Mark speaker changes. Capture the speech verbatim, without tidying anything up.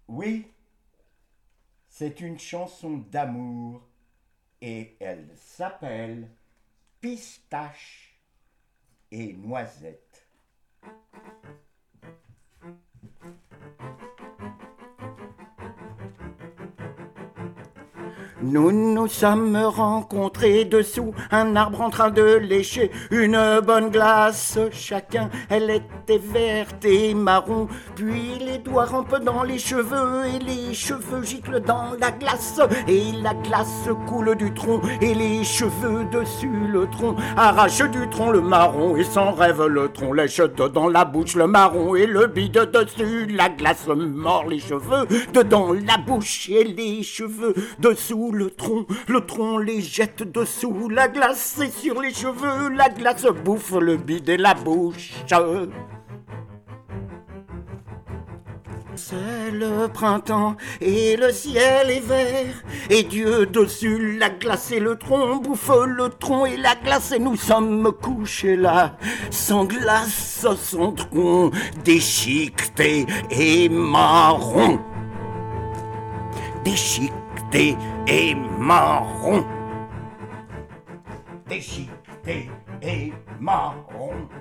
Speaker 1: Oui, c'est une chanson d'amour et elle s'appelle Pistache et Noisette. Nous nous sommes rencontrés dessous un arbre en train de lécher une bonne glace chacun. Elle était verte et marron, puis les doigts rampent dans les cheveux et les cheveux giclent dans la glace. Et la glace coule du tronc et les cheveux dessus le tronc arrachent du tronc le marron et s'en rêve le tronc. Lèche dedans la bouche le marron et le bide dessus. La glace mord les cheveux dedans la bouche et les cheveux dessous le tronc, le tronc les jette dessous la glace et sur les cheveux, la glace bouffe le bide et la bouche. C'est le printemps et le ciel est vert et Dieu dessus la glace et le tronc bouffe le tronc et la glace et nous sommes couchés là sans glace, sans tronc, déchiqueté et marron. Déchiqueté et marron. Déchiqueté et marron.